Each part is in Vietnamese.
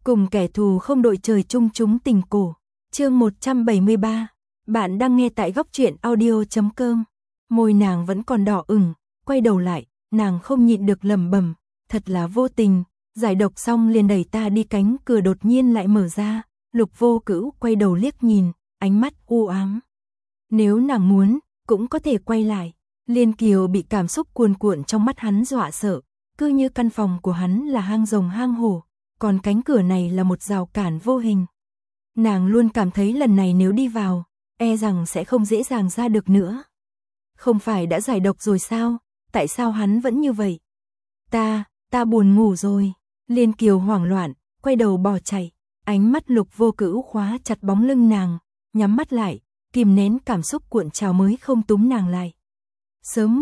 Cùng kẻ thù không đội trời chung chúng tình cổ. Chương 173. Bạn đang nghe tại góc truyện audio.com. Môi nàng vẫn còn đỏ ửng, quay đầu lại, nàng không nhịn được lẩm bẩm, thật là vô tình. Giải độc xong liền đẩy ta đi, cánh cửa đột nhiên lại mở ra. Lục Vô Cữu quay đầu liếc nhìn, ánh mắt u ám. Nếu nàng muốn, cũng có thể quay lại. Liên Kiều bị cảm xúc cuồn cuộn trong mắt hắn dọa sợ, cứ như căn phòng của hắn là hang rồng hang hổ, còn cánh cửa này là một rào cản vô hình. Nàng luôn cảm thấy lần này nếu đi vào, e rằng sẽ không dễ dàng ra được nữa. Không phải đã giải độc rồi sao, tại sao hắn vẫn như vậy? Ta buồn ngủ rồi. Liên Kiều hoảng loạn, quay đầu bỏ chạy. Ánh mắt Lục Vô Cữu khóa chặt bóng lưng nàng, nhắm mắt lại, kìm nén cảm xúc cuộn trào mới không túm nàng lại. Sớm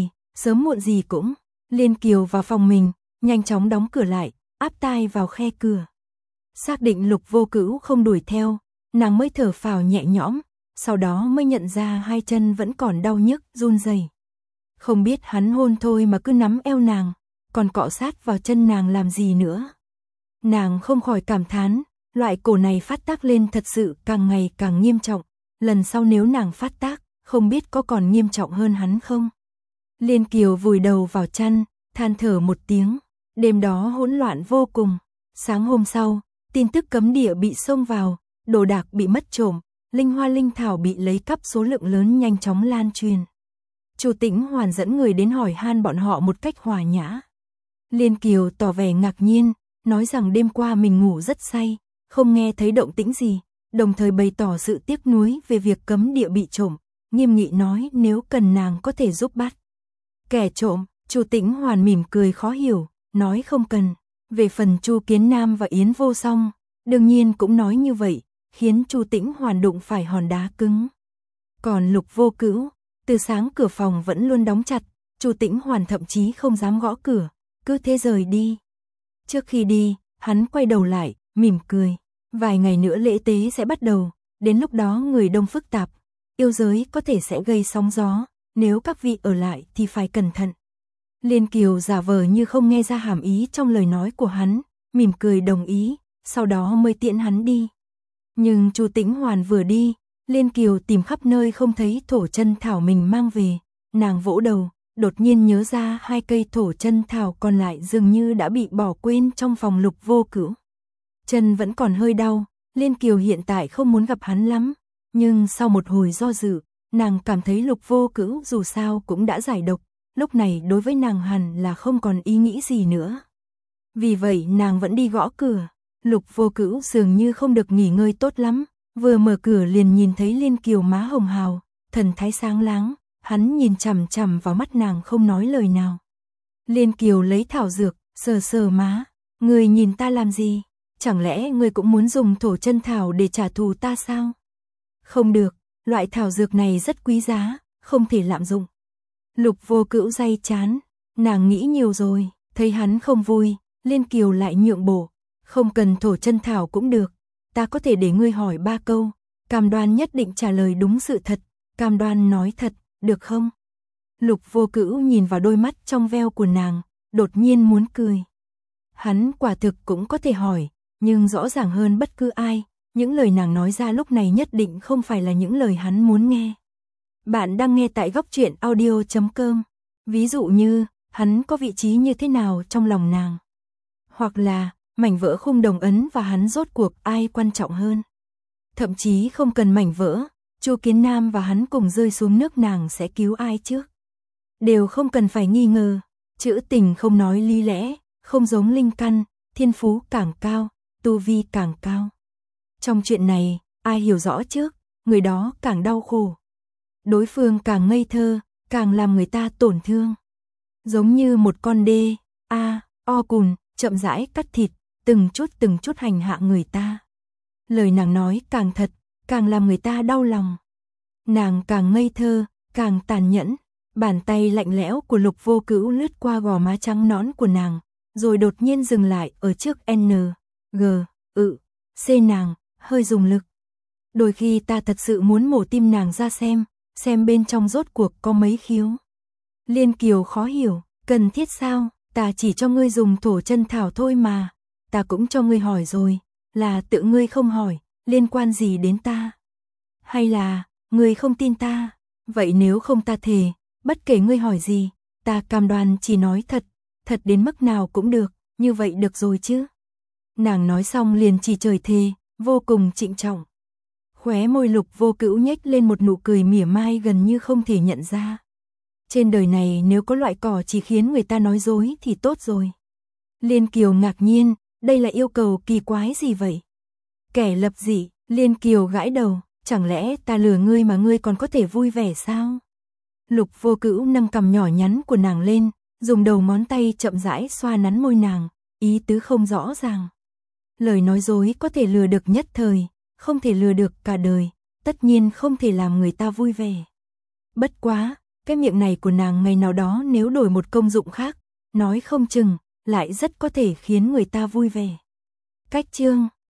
muộn gì cũng. Liên Kiều vào phòng mình, nhanh chóng đóng cửa lại, áp tai vào khe cửa. Xác định Lục Vô Cữu không đuổi theo, nàng mới thở phào nhẹ nhõm, sau đó mới nhận ra hai chân vẫn còn đau nhức, run rẩy. Không biết hắn hôn thôi mà cứ nắm eo nàng, còn cọ sát vào chân nàng làm gì nữa. Nàng không khỏi cảm thán, loại cổ này phát tác lên thật sự càng ngày càng nghiêm trọng, lần sau nếu nàng phát tác, không biết có còn nghiêm trọng hơn hắn không. Liên Kiều vùi đầu vào chăn, than thở một tiếng, đêm đó hỗn loạn vô cùng. Sáng hôm sau, tin tức cấm địa bị xông vào, đồ đạc bị mất trộm, linh hoa linh thảo bị lấy cắp số lượng lớn nhanh chóng lan truyền. Chu Tĩnh Hoàn dẫn người đến hỏi han bọn họ một cách hòa nhã. Liên Kiều tỏ vẻ ngạc nhiên, nói rằng đêm qua mình ngủ rất say, không nghe thấy động tĩnh gì, đồng thời bày tỏ sự tiếc nuối về việc cấm địa bị trộm, nghiêm nghị nói nếu cần nàng có thể giúp bắt kẻ trộm. Chu Tĩnh Hoàn mỉm cười khó hiểu, nói không cần. Về phần Chu Kiến Nam và Yến Vô Song, đương nhiên cũng nói như vậy, khiến Chu Tĩnh Hoàn đụng phải hòn đá cứng. Còn Lục Vô Cữu, từ sáng cửa phòng vẫn luôn đóng chặt, Chu Tĩnh Hoàn thậm chí không dám gõ cửa, cứ thế rời đi. Trước khi đi, hắn quay đầu lại, mỉm cười. Vài ngày nữa lễ tế sẽ bắt đầu, đến lúc đó người đông phức tạp, yêu giới có thể sẽ gây sóng gió, nếu các vị ở lại thì phải cẩn thận. Liên Kiều giả vờ như không nghe ra hàm ý trong lời nói của hắn, mỉm cười đồng ý, sau đó mới tiễn hắn đi. Nhưng Chu Tĩnh Hoàn vừa đi, Liên Kiều tìm khắp nơi không thấy thổ chân thảo mình mang về, nàng vỗ đầu, đột nhiên nhớ ra hai cây thổ chân thảo còn lại dường như đã bị bỏ quên trong phòng Lục Vô Cữu. Chân vẫn còn hơi đau, Liên Kiều hiện tại không muốn gặp hắn lắm, nhưng sau một hồi do dự, nàng cảm thấy Lục Vô Cữu dù sao cũng đã giải độc, lúc này đối với nàng hẳn là không còn ý nghĩ gì nữa. Vì vậy nàng vẫn đi gõ cửa. Lục Vô Cữu dường như không được nghỉ ngơi tốt lắm, vừa mở cửa liền nhìn thấy Liên Kiều má hồng hào, thần thái sáng láng, hắn nhìn chằm chằm vào mắt nàng không nói lời nào. Liên Kiều lấy thảo dược, sờ sờ má, người nhìn ta làm gì? Chẳng lẽ người cũng muốn dùng thổ chân thảo để trả thù ta sao? Không được, loại thảo dược này rất quý giá, không thể lạm dụng. Lục Vô Cữu day chán, nàng nghĩ nhiều rồi, thấy hắn không vui, Liên Kiều lại nhượng bộ, không cần thổ chân thảo cũng được, ta có thể để ngươi hỏi 3 câu, cam đoan nhất định trả lời đúng sự thật, cam đoan nói thật, được không? Lục Vô Cữu nhìn vào đôi mắt trong veo của nàng, đột nhiên muốn cười. Hắn quả thực cũng có thể hỏi, nhưng rõ ràng hơn bất cứ ai, những lời nàng nói ra lúc này nhất định không phải là những lời hắn muốn nghe. Bạn đang nghe tại góc truyện audio.com. Ví dụ như, hắn có vị trí như thế nào trong lòng nàng? Hoặc là, mảnh vỡ khung đồng ấn và hắn rốt cuộc ai quan trọng hơn? Thậm chí không cần mảnh vỡ, Chu Kiến Nam và hắn cùng rơi xuống nước nàng sẽ cứu ai trước? Đều không cần phải nghi ngờ, chữ tình không nói lý lẽ, không giống linh căn, thiên phú càng cao, tu vi càng cao. Trong chuyện này, ai hiểu rõ trước, người đó càng đau khổ. Đối phương càng ngây thơ, càng làm người ta tổn thương. Giống như một con đê, o cùn, chậm rãi cắt thịt, từng chút hành hạ người ta. Lời nàng nói càng thật, càng làm người ta đau lòng. Nàng càng ngây thơ, càng tàn nhẫn. Bàn tay lạnh lẽo của Lục Vô Cữu lướt qua gò má trắng nõn của nàng, rồi đột nhiên dừng lại ở trước C nàng, hơi dùng lực. Đôi khi ta thật sự muốn mổ tim nàng ra xem bên trong rốt cuộc có mấy khiếu. Liên Kiều khó hiểu, cần thiết sao, ta chỉ cho ngươi dùng thổ chân thảo thôi mà. ta cũng cho ngươi hỏi rồi, là tự ngươi không hỏi, liên quan gì đến ta? Hay là, ngươi không tin ta? Vậy nếu không ta thề, bất kể ngươi hỏi gì, ta cam đoan chỉ nói thật, thật đến mức nào cũng được, như vậy được rồi chứ? Nàng nói xong liền chỉ trời thề, vô cùng trịnh trọng. Khóe môi Lục Vô Cữu nhếch lên một nụ cười mỉa mai gần như không thể nhận ra. Trên đời này nếu có loại cỏ chỉ khiến người ta nói dối thì tốt rồi. Liên Kiều ngạc nhiên, đây là yêu cầu kỳ quái gì vậy? Kẻ lập dị, Liên Kiều gãi đầu, chẳng lẽ ta lừa ngươi mà ngươi còn có thể vui vẻ sao? Lục Vô Cữu nâng cằm nhỏ nhắn của nàng lên, dùng đầu ngón tay chậm rãi xoa nắn môi nàng, ý tứ không rõ ràng. Lời nói dối có thể lừa được nhất thời, không thể lừa được cả đời, tất nhiên không thể làm người ta vui vẻ. Bất quá, cái miệng này của nàng ngày nào đó nếu đổi một công dụng khác, nói không chừng, lại rất có thể khiến người ta vui vẻ. Cách chương